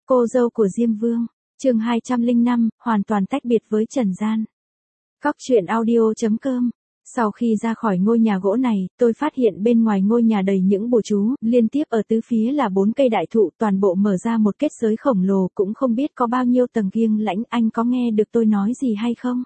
Cô dâu của Diêm Vương, chương 205, hoàn toàn tách biệt với trần gian. Cóc truyện audio.com. Sau khi ra khỏi ngôi nhà gỗ này, tôi phát hiện bên ngoài ngôi nhà đầy những bùa chú, liên tiếp ở tứ phía là 4 cây đại thụ, toàn bộ mở ra một kết giới khổng lồ, cũng không biết có bao nhiêu tầng kiêng lãnh. Anh có nghe được tôi nói gì hay không?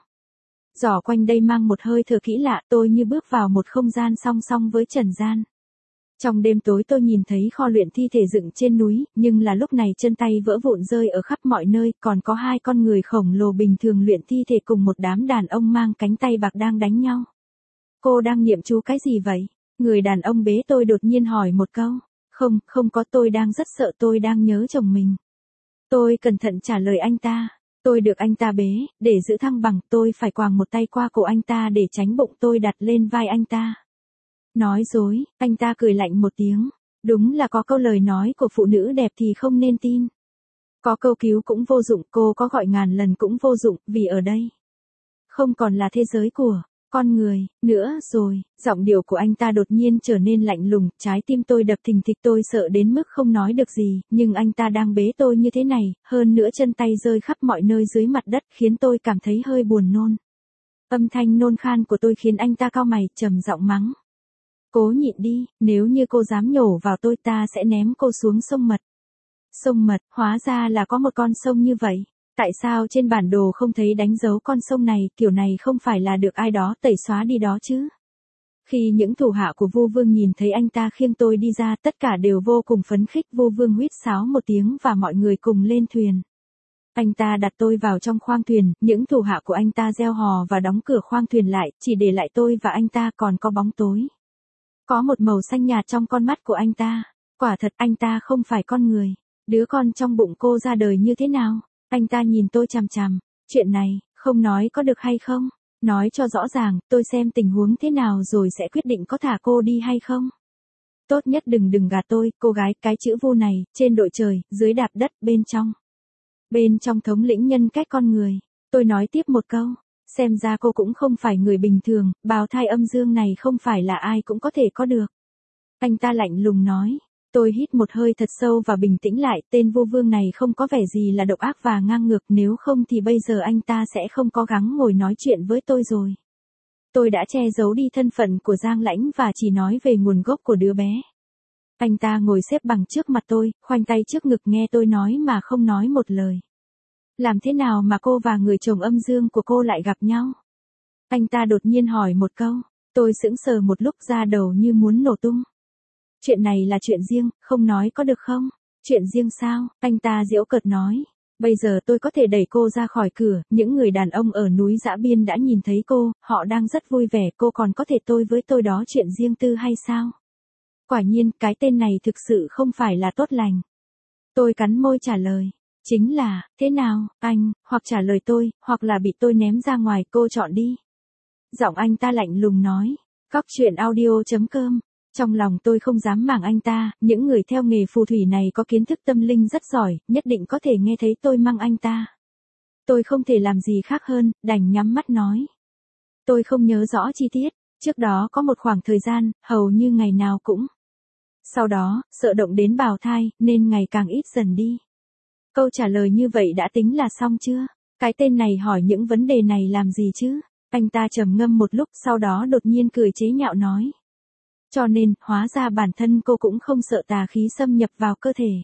Dò quanh đây mang một hơi thở kỹ lạ, tôi như bước vào một không gian song song với trần gian. Trong đêm tối tôi nhìn thấy kho luyện thi thể dựng trên núi, nhưng là lúc này chân tay vỡ vụn rơi ở khắp mọi nơi, còn có 2 con người khổng lồ bình thường luyện thi thể cùng một đám đàn ông mang cánh tay bạc đang đánh nhau. Cô đang niệm chú cái gì vậy? Người đàn ông bế tôi đột nhiên hỏi một câu. Không có, tôi đang rất sợ, tôi đang nhớ chồng mình. Tôi cẩn thận trả lời anh ta. Tôi được anh ta bế, để giữ thăng bằng, tôi phải quàng một tay qua cổ anh ta để tránh bụng tôi đặt lên vai anh ta. Nói dối, anh ta cười lạnh một tiếng. Đúng là có câu lời nói của phụ nữ đẹp thì không nên tin. Có câu cứu cũng vô dụng, cô có gọi ngàn lần cũng vô dụng, vì ở đây không còn là thế giới của con người nữa rồi. Giọng điệu của anh ta đột nhiên trở nên lạnh lùng, trái tim tôi đập thình thịch, tôi sợ đến mức không nói được gì, nhưng anh ta đang bế tôi như thế này, hơn nữa chân tay rơi khắp mọi nơi dưới mặt đất, khiến tôi cảm thấy hơi buồn nôn. Âm thanh nôn khan của tôi khiến anh ta cau mày, trầm giọng mắng. Cố nhịn đi, nếu như cô dám nhổ vào tôi, ta sẽ ném cô xuống sông Mật. Sông Mật, hóa ra là có một con sông như vậy. Tại sao trên bản đồ không thấy đánh dấu con sông này, kiểu này không phải là được ai đó tẩy xóa đi đó chứ? Khi những thủ hạ của Vu Vương nhìn thấy anh ta khiêng tôi đi ra, tất cả đều vô cùng phấn khích. Vu Vương huýt sáo một tiếng và mọi người cùng lên thuyền. Anh ta đặt tôi vào trong khoang thuyền, những thủ hạ của anh ta reo hò và đóng cửa khoang thuyền lại, chỉ để lại tôi và anh ta, còn có bóng tối. Có một màu xanh nhạt trong con mắt của anh ta. Quả thật anh ta không phải con người. Đứa con trong bụng cô ra đời như thế nào? Anh ta nhìn tôi chằm chằm. Chuyện này, không nói có được hay không? Nói cho rõ ràng, tôi xem tình huống thế nào rồi sẽ quyết định có thả cô đi hay không. Tốt nhất đừng gạt tôi, cô gái, cái chữ Vu này, trên đội trời, dưới đạp đất, bên trong. Bên trong thống lĩnh nhân cách con người. Tôi nói tiếp một câu. Xem ra cô cũng không phải người bình thường, bào thai âm dương này không phải là ai cũng có thể có được. Anh ta lạnh lùng nói. Tôi hít một hơi thật sâu và bình tĩnh lại, tên Vu Vương này không có vẻ gì là độc ác và ngang ngược, nếu không thì bây giờ anh ta sẽ không cố gắng ngồi nói chuyện với tôi rồi. Tôi đã che giấu đi thân phận của Giang Lãnh và chỉ nói về nguồn gốc của đứa bé. Anh ta ngồi xếp bằng trước mặt tôi, khoanh tay trước ngực nghe tôi nói mà không nói một lời. Làm thế nào mà cô và người chồng âm dương của cô lại gặp nhau? Anh ta đột nhiên hỏi một câu. Tôi sững sờ một lúc, ra đầu như muốn nổ tung. Chuyện này là chuyện riêng, không nói có được không? Chuyện riêng sao? Anh ta giễu cợt nói. Bây giờ tôi có thể đẩy cô ra khỏi cửa, những người đàn ông ở núi Dã Biên đã nhìn thấy cô, họ đang rất vui vẻ, cô còn có thể tôi với tôi đó chuyện riêng tư hay sao? Quả nhiên, cái tên này thực sự không phải là tốt lành. Tôi cắn môi trả lời. Chính là, thế nào, anh, hoặc trả lời tôi, hoặc là bị tôi ném ra ngoài, cô chọn đi. Giọng anh ta lạnh lùng nói. Cóc truyện audio.com. Trong lòng tôi không dám màng anh ta, những người theo nghề phù thủy này có kiến thức tâm linh rất giỏi, nhất định có thể nghe thấy tôi mắng anh ta. Tôi không thể làm gì khác hơn, đành nhắm mắt nói. Tôi không nhớ rõ chi tiết, trước đó có một khoảng thời gian, hầu như ngày nào cũng. Sau đó, sợ động đến bào thai, nên ngày càng ít dần đi. Câu trả lời như vậy đã tính là xong chưa? Cái tên này hỏi những vấn đề này làm gì chứ? Anh ta trầm ngâm một lúc, sau đó đột nhiên cười chế nhạo nói. Cho nên, hóa ra bản thân cô cũng không sợ tà khí xâm nhập vào cơ thể.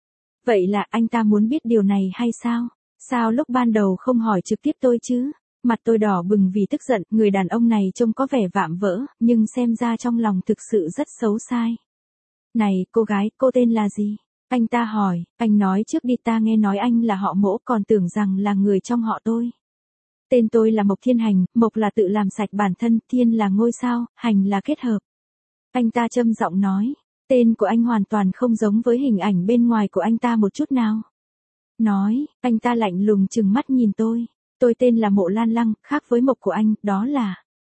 Vậy là anh ta muốn biết điều này hay sao? Sao lúc ban đầu không hỏi trực tiếp tôi chứ? Mặt tôi đỏ bừng vì tức giận, người đàn ông này trông có vẻ vạm vỡ, nhưng xem ra trong lòng thực sự rất xấu sai. Này, cô gái, cô tên là gì? Anh ta hỏi, anh nói trước đi, ta nghe nói anh là họ Mỗ, còn tưởng rằng là người trong họ tôi. Tên tôi là Mộc Thiên Hành, Mộc là tự làm sạch bản thân, Thiên là ngôi sao, Hành là kết hợp. Anh ta trầm giọng nói, tên của anh hoàn toàn không giống với hình ảnh bên ngoài của anh ta một chút nào. Nói, anh ta lạnh lùng trừng mắt nhìn tôi tên là Mộ Lan Lăng, khác với Mộc của anh, đó là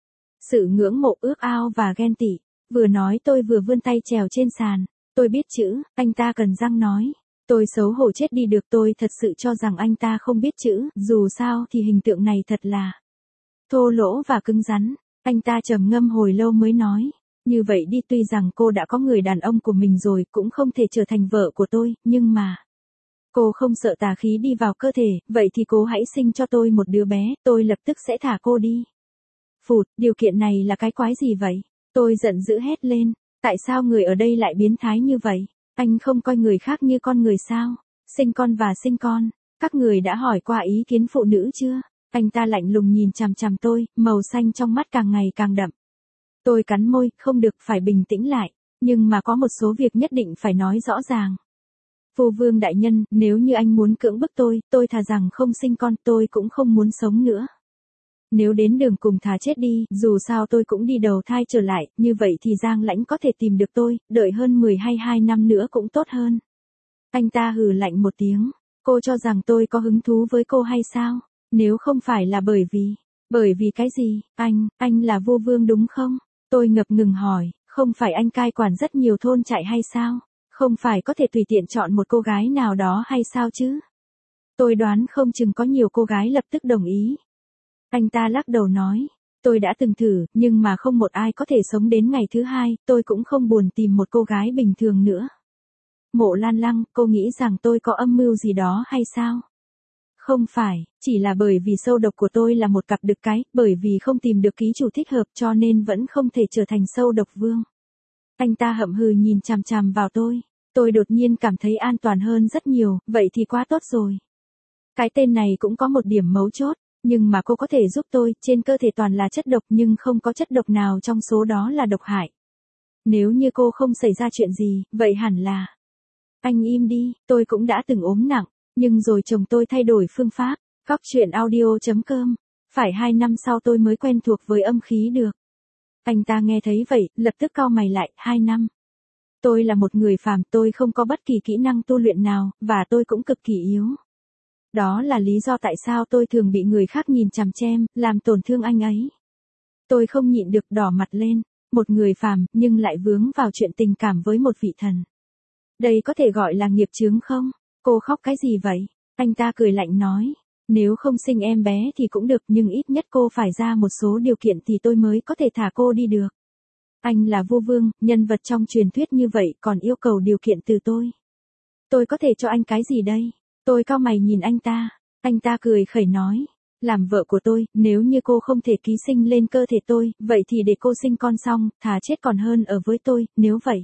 sự ngưỡng mộ, ước ao và ghen tị. Vừa nói tôi vừa vươn tay trèo trên sàn. Tôi biết chữ, anh ta cần răng nói. Tôi xấu hổ chết đi được, tôi thật sự cho rằng anh ta không biết chữ, dù sao thì hình tượng này thật là thô lỗ và cứng rắn. Anh ta trầm ngâm hồi lâu mới nói. Như vậy đi, tuy rằng cô đã có người đàn ông của mình rồi, cũng không thể trở thành vợ của tôi, nhưng mà Cô không sợ tà khí đi vào cơ thể, vậy thì cô hãy sinh cho tôi một đứa bé, tôi lập tức sẽ thả cô đi. Phụt, điều kiện này là cái quái gì vậy? Tôi giận dữ hét lên, tại sao người ở đây lại biến thái như vậy? Anh không coi người khác như con người sao? Sinh con và sinh con, các người đã hỏi qua ý kiến phụ nữ chưa? Anh ta lạnh lùng nhìn chằm chằm tôi, màu xanh trong mắt càng ngày càng đậm. Tôi cắn môi, không được, phải bình tĩnh lại, nhưng mà có một số việc nhất định phải nói rõ ràng. Phu vương đại nhân, nếu như anh muốn cưỡng bức tôi thà rằng không sinh con, tôi cũng không muốn sống nữa. Nếu đến đường cùng thà chết đi, dù sao tôi cũng đi đầu thai trở lại, như vậy thì Giang Lãnh có thể tìm được tôi, đợi hơn 10 hay 2 năm nữa cũng tốt hơn. Anh ta hừ lạnh một tiếng, cô cho rằng tôi có hứng thú với cô hay sao? Nếu không phải là bởi vì cái gì? Anh là vua vương đúng không? Tôi ngập ngừng hỏi, không phải anh cai quản rất nhiều thôn trại hay sao? Không phải có thể tùy tiện chọn một cô gái nào đó hay sao chứ? Tôi đoán không chừng có nhiều cô gái lập tức đồng ý. Anh ta lắc đầu nói, tôi đã từng thử, nhưng mà không một ai có thể sống đến ngày thứ 2, tôi cũng không buồn tìm một cô gái bình thường nữa. Mộ Lan Lăng, cô nghĩ rằng tôi có âm mưu gì đó hay sao? Không phải, chỉ là bởi vì sâu độc của tôi là một cặp đực cái, bởi vì không tìm được ký chủ thích hợp cho nên vẫn không thể trở thành sâu độc vương. Anh ta hậm hừ nhìn chằm chằm vào tôi đột nhiên cảm thấy an toàn hơn rất nhiều, vậy thì quá tốt rồi. Cái tên này cũng có một điểm mấu chốt, nhưng mà cô có thể giúp tôi, trên cơ thể toàn là chất độc nhưng không có chất độc nào trong số đó là độc hại. Nếu như cô không xảy ra chuyện gì, vậy hẳn là... Anh im đi, tôi cũng đã từng ốm nặng, nhưng rồi chồng tôi thay đổi phương pháp. Góc truyện audio.com. Phải 2 năm sau tôi mới quen thuộc với âm khí được. Anh ta nghe thấy vậy, lập tức cau mày lại, 2 năm. Tôi là một người phàm, tôi không có bất kỳ kỹ năng tu luyện nào, và tôi cũng cực kỳ yếu. Đó là lý do tại sao tôi thường bị người khác nhìn chằm chém, làm tổn thương anh ấy. Tôi không nhịn được đỏ mặt lên, một người phàm, nhưng lại vướng vào chuyện tình cảm với một vị thần. Đây có thể gọi là nghiệp chướng không? Cô khóc cái gì vậy? Anh ta cười lạnh nói, nếu không sinh em bé thì cũng được nhưng ít nhất cô phải ra một số điều kiện thì tôi mới có thể thả cô đi được. Anh là vua vương, nhân vật trong truyền thuyết như vậy còn yêu cầu điều kiện từ tôi. Tôi có thể cho anh cái gì đây? Tôi cau mày nhìn anh ta cười khẩy nói, làm vợ của tôi, nếu như cô không thể ký sinh lên cơ thể tôi, vậy thì để cô sinh con xong, thà chết còn hơn ở với tôi, nếu vậy.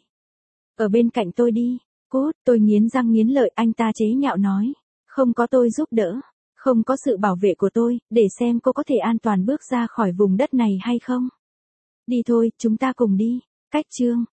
Ở bên cạnh tôi đi, cút, tôi nghiến răng nghiến lợi, anh ta chế nhạo nói, không có tôi giúp đỡ, không có sự bảo vệ của tôi, để xem cô có thể an toàn bước ra khỏi vùng đất này hay không. Đi thôi, chúng ta cùng đi. Cách chương